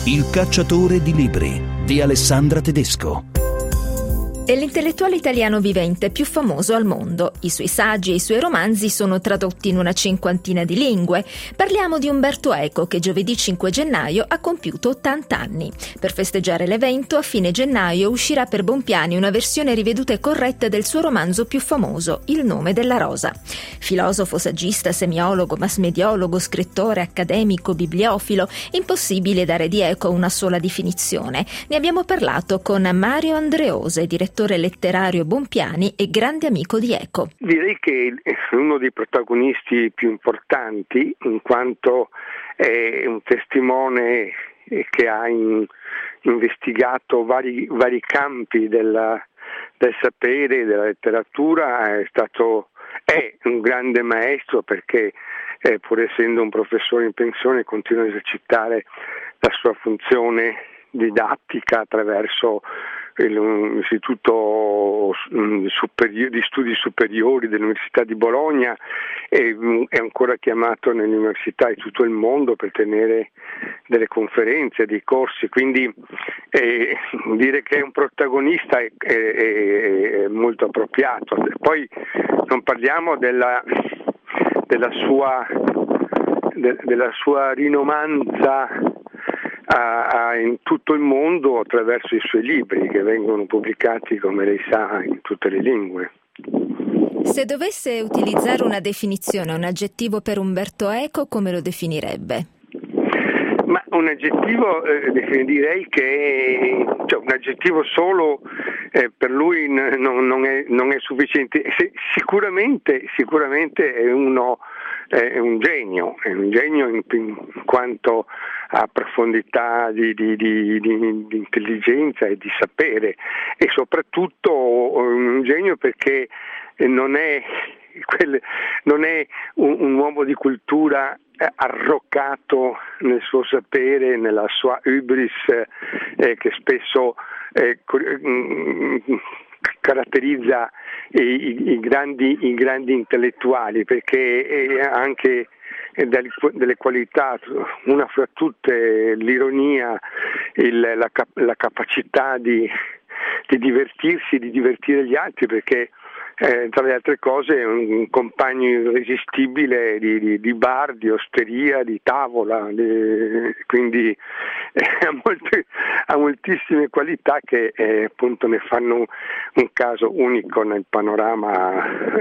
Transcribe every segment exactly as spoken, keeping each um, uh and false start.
Il cacciatore di libri di Alessandra Tedesco. È l'intellettuale italiano vivente più famoso al mondo. I suoi saggi e i suoi romanzi sono tradotti in una cinquantina di lingue. Parliamo di Umberto Eco, che giovedì cinque gennaio ha compiuto ottanta anni. Per festeggiare l'evento, a fine gennaio uscirà per Bompiani una versione riveduta e corretta del suo romanzo più famoso, Il nome della rosa. Filosofo, saggista, semiologo, massmediologo, scrittore, accademico, bibliofilo, impossibile dare di Eco una sola definizione. Ne abbiamo parlato con Mario Andreose, direttore letterario Bompiani e grande amico di Eco. Direi che è uno dei protagonisti più importanti, in quanto è un testimone che ha in, investigato vari, vari campi della, del sapere, della letteratura. È stato è un grande maestro, perché eh, pur essendo un professore in pensione continua a esercitare la sua funzione didattica attraverso l'Istituto di Studi Superiori dell'Università di Bologna, e è ancora chiamato nelle università di tutto il mondo per tenere delle conferenze, dei corsi, quindi eh, dire che è un protagonista è, è, è molto appropriato. Poi non parliamo della, della sua de, della sua rinomanza A, a, in tutto il mondo attraverso i suoi libri, che vengono pubblicati, come lei sa, in tutte le lingue. Se dovesse utilizzare una definizione, un aggettivo per Umberto Eco, come lo definirebbe? Ma un aggettivo eh, direi che cioè, un aggettivo solo eh, per lui n- non, non, è, non è sufficiente. Se, sicuramente, sicuramente è uno è un genio, è un genio in, in quanto a profondità di, di, di, di, di intelligenza e di sapere, e soprattutto un genio perché non è, quel, non è un, un uomo di cultura arroccato nel suo sapere, nella sua hubris eh, che spesso eh, caratterizza i, i, i, grandi, i grandi intellettuali, perché ha anche delle, delle qualità, una fra tutte l'ironia, il, la, la capacità di, di divertirsi, di divertire gli altri, perché Eh, tra le altre cose è un compagno irresistibile di, di, di bar, di osteria, di tavola, di, quindi eh, ha, molte, ha moltissime qualità che eh, appunto ne fanno un caso unico nel panorama,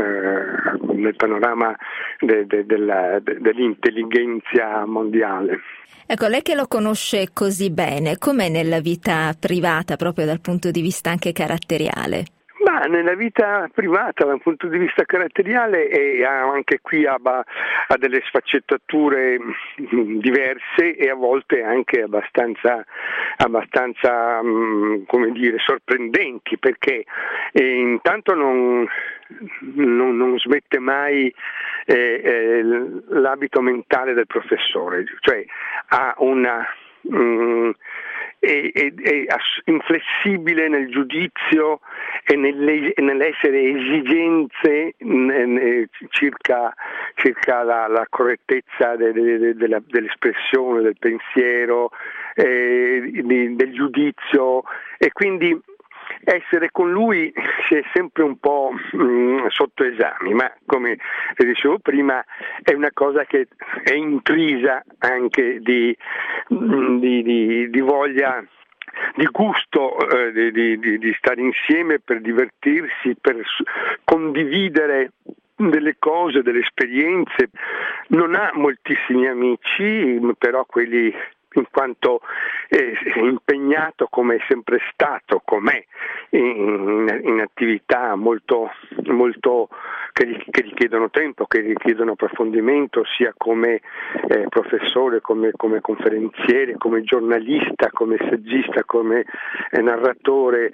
eh, nel panorama de, de, della, de, dell'intelligenza mondiale. Ecco, lei che lo conosce così bene, com'è nella vita privata, proprio dal punto di vista anche caratteriale? Ma nella vita privata, dal punto di vista caratteriale, e anche qui ha, ha delle sfaccettature diverse e a volte anche abbastanza, abbastanza come dire, sorprendenti, perché eh, intanto non, non, non smette mai eh, eh, l'abito mentale del professore, cioè ha una... Mm, È, è, è inflessibile nel giudizio e nelle, nell'essere esigenze ne, circa, circa la, la correttezza de, de, de, della, dell'espressione, del pensiero, eh, di, del giudizio, e quindi essere con lui si è sempre un po' mh, sotto esami, ma come dicevo prima è una cosa che è intrisa anche di, di, di, di voglia, di gusto eh, di, di, di stare insieme per divertirsi, per condividere delle cose, delle esperienze. Non ha moltissimi amici, però quelli, in quanto è impegnato come è sempre stato, com'è, in, in attività molto, molto che, che richiedono tempo, che richiedono approfondimento, sia come eh, professore, come, come conferenziere, come giornalista, come saggista, come eh, narratore.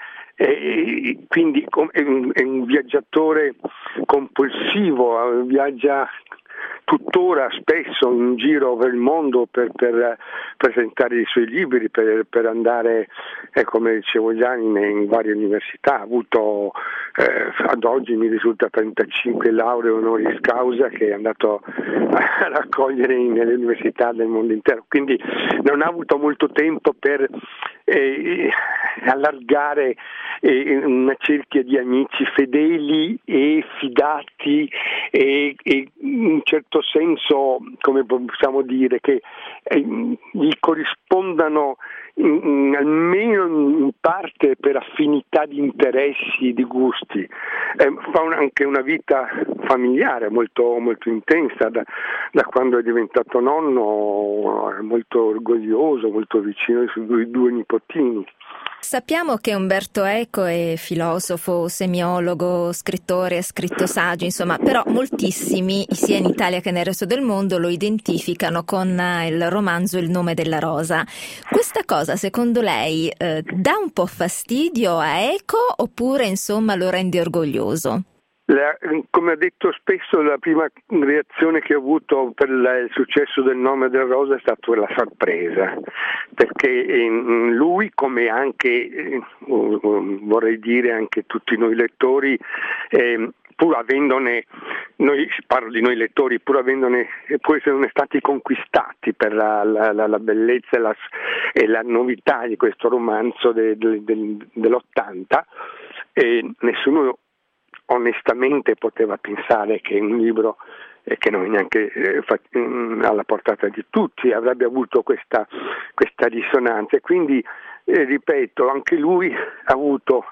E quindi è un, è un viaggiatore compulsivo, viaggia tuttora spesso in giro per il mondo per, per presentare i suoi libri, per, per andare, eh, come dicevo già, in, in varie università. Ha avuto eh, ad oggi mi risulta trentacinque lauree honoris causa, che è andato a raccogliere nelle università del mondo intero, quindi non ha avuto molto tempo per eh, allargare eh, una cerchia di amici fedeli e fidati e, e in un certo senso, come possiamo dire, che eh, gli corrispondano in, in, almeno in parte per affinità di interessi, di gusti. Eh, fa un, anche una vita familiare molto, molto intensa, da, da quando è diventato nonno, è molto orgoglioso, molto vicino ai suoi due nipotini. Sappiamo che Umberto Eco è filosofo, semiologo, scrittore, ha scritto saggi, insomma, però moltissimi, sia in Italia che nel resto del mondo, lo identificano con il romanzo Il nome della rosa. Questa cosa, secondo lei, eh, dà un po' fastidio a Eco oppure, insomma, lo rende orgoglioso? La, come ho detto spesso, la prima reazione che ho avuto per la, il successo del Nome della Rosa è stata la sorpresa, perché lui, come anche, vorrei dire anche tutti noi lettori, eh, pur avendone, noi parlo di noi lettori, pur avendone, pur esserne stati conquistati per la, la, la bellezza e la, e la novità di questo romanzo de, de, de, dell'ottanta, eh, nessuno onestamente poteva pensare che un libro eh, che non è neanche eh, fa, mh, alla portata di tutti avrebbe avuto questa, questa risonanza, e quindi eh, ripeto, anche lui ha avuto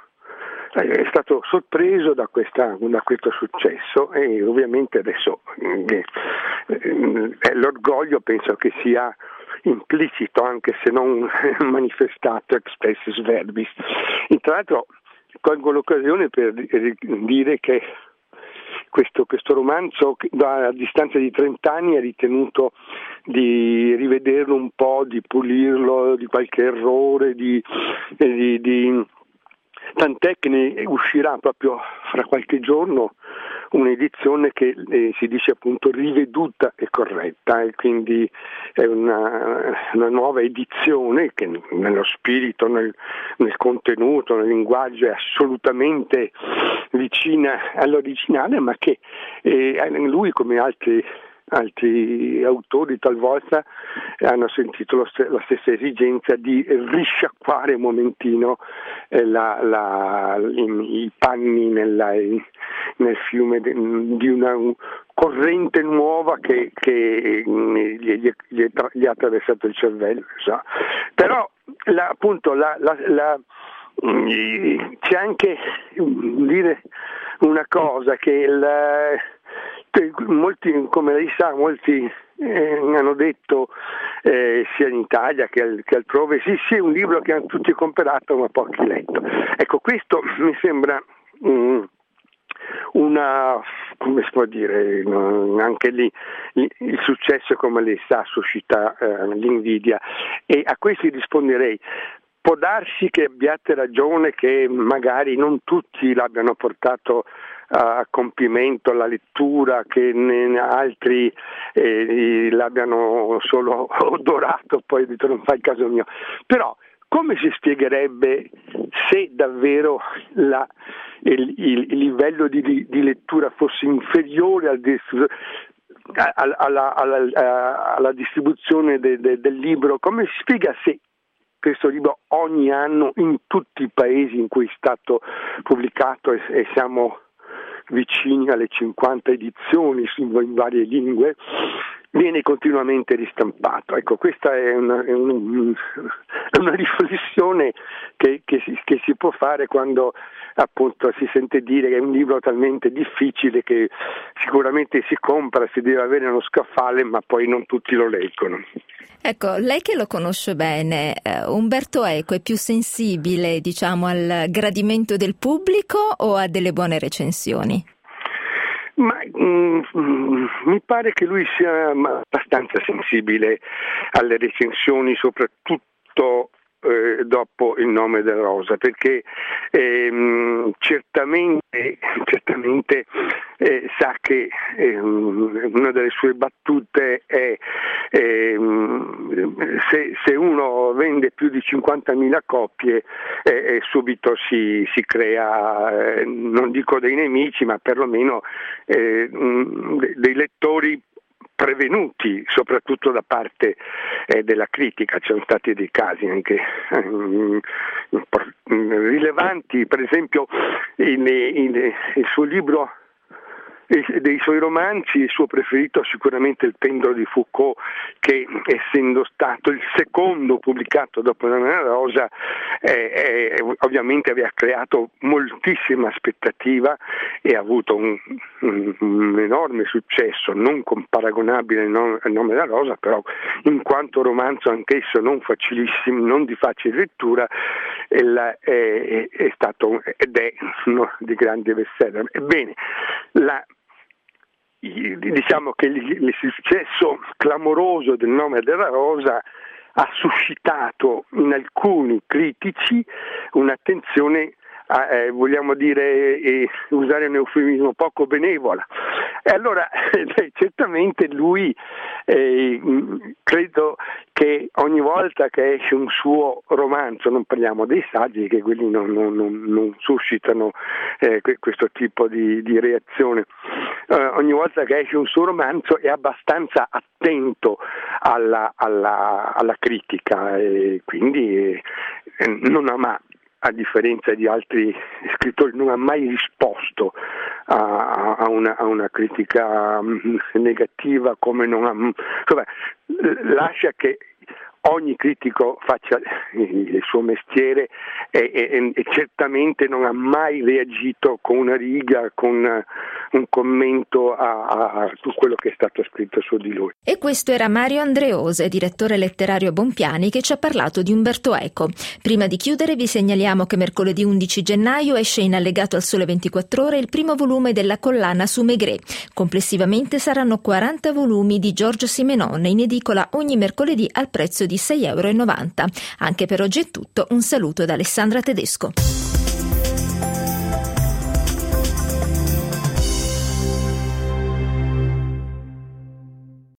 è stato sorpreso da, questa, da questo successo, e ovviamente adesso eh, eh, l'orgoglio penso che sia implicito, anche se non manifestato expressis verbis. E tra l'altro colgo l'occasione per dire che questo, questo romanzo, a distanza di trenta anni, ha ritenuto di rivederlo un po', di pulirlo di qualche errore, di, di, di tant'è che ne uscirà proprio fra qualche giorno un'edizione che eh, si dice appunto riveduta e corretta, e quindi è una, una nuova edizione che nello spirito, nel, nel contenuto, nel linguaggio è assolutamente vicina all'originale, ma che eh, lui, come altri altri autori, talvolta hanno sentito lo st- la stessa esigenza di risciacquare un momentino eh, la, la, i, i panni nella, nel fiume de, di una un, corrente nuova che, che gli, gli, gli, gli ha attraversato il cervello. So. Però la, appunto la, la, la, c'è anche dire una cosa, che il molti, come lei sa, molti eh, hanno detto eh, sia in Italia che, al, che altrove, sì sì è un libro che hanno tutti comprato ma pochi letto. Ecco, questo mi sembra um, una, come si può dire, no, anche lì il successo, come lei sa, suscita eh, l'invidia, e a questo risponderei: può darsi che abbiate ragione, che magari non tutti l'abbiano portato a compimento la lettura, che ne altri eh, l'abbiano solo odorato, poi detto non fa il caso mio. Però come si spiegherebbe se davvero la, il, il, il livello di, di lettura fosse inferiore al alla, alla, alla, alla distribuzione de, de, del libro? Come si spiega se questo libro ogni anno in tutti i paesi in cui è stato pubblicato, e, e siamo vicini alle cinquanta edizioni in varie lingue, viene continuamente ristampato? Ecco, questa è una, è un, una riflessione che, che, si, che si può fare quando appunto si sente dire che è un libro talmente difficile che sicuramente si compra, si deve avere uno scaffale, ma poi non tutti lo leggono. Ecco, lei che lo conosce bene, eh, Umberto Eco è più sensibile, diciamo, al gradimento del pubblico o a delle buone recensioni? Ma mm, mi pare che lui sia abbastanza sensibile alle recensioni, soprattutto eh, dopo Il nome della rosa, perché ehm, certamente, certamente eh, sa che eh, una delle sue battute è eh, se, se uno vende più di cinquantamila copie eh, subito si, si crea, eh, non dico dei nemici, ma perlomeno eh, dei lettori prevenuti, soprattutto da parte eh, della critica. Ci sono stati dei casi anche eh, rilevanti, per esempio in, in, il suo libro, dei suoi romanzi, il suo preferito sicuramente Il pendolo di Foucault, che essendo stato il secondo pubblicato dopo La Nome della Rosa eh, eh, ovviamente aveva creato moltissima aspettativa e ha avuto un, un, un enorme successo, non paragonabile al Nome della Rosa, però in quanto romanzo anch'esso non facilissimo, non di facile lettura, è, la, è, è stato ed è uno di grandi bestseller. Ebbene, la diciamo che il successo clamoroso del Nome della Rosa ha suscitato in alcuni critici un'attenzione, eh, vogliamo dire, eh, usare un eufemismo poco benevola. E allora eh, certamente lui eh, credo che ogni volta che esce un suo romanzo, non parliamo dei saggi che quelli non, non, non, non suscitano eh, questo tipo di, di reazione, eh, ogni volta che esce un suo romanzo è abbastanza attento alla, alla, alla critica e quindi eh, non ha mai, a differenza di altri scrittori, non ha mai risposto a, a, una, a una critica negativa, come non ha, insomma, lascia che ogni critico faccia il suo mestiere e, e, e certamente non ha mai reagito con una riga, con un commento a, a, a su quello che è stato scritto su di lui. E questo era Mario Andreose, direttore letterario a Bompiani, che ci ha parlato di Umberto Eco. Prima di chiudere vi segnaliamo che mercoledì undici gennaio esce in allegato al Sole ventiquattro Ore il primo volume della collana su Maigret. Complessivamente saranno quaranta volumi di Georges Simenon, in edicola ogni mercoledì al prezzo di sei virgola novanta euro. Anche per oggi è tutto, un saluto da Alessandra Tedesco.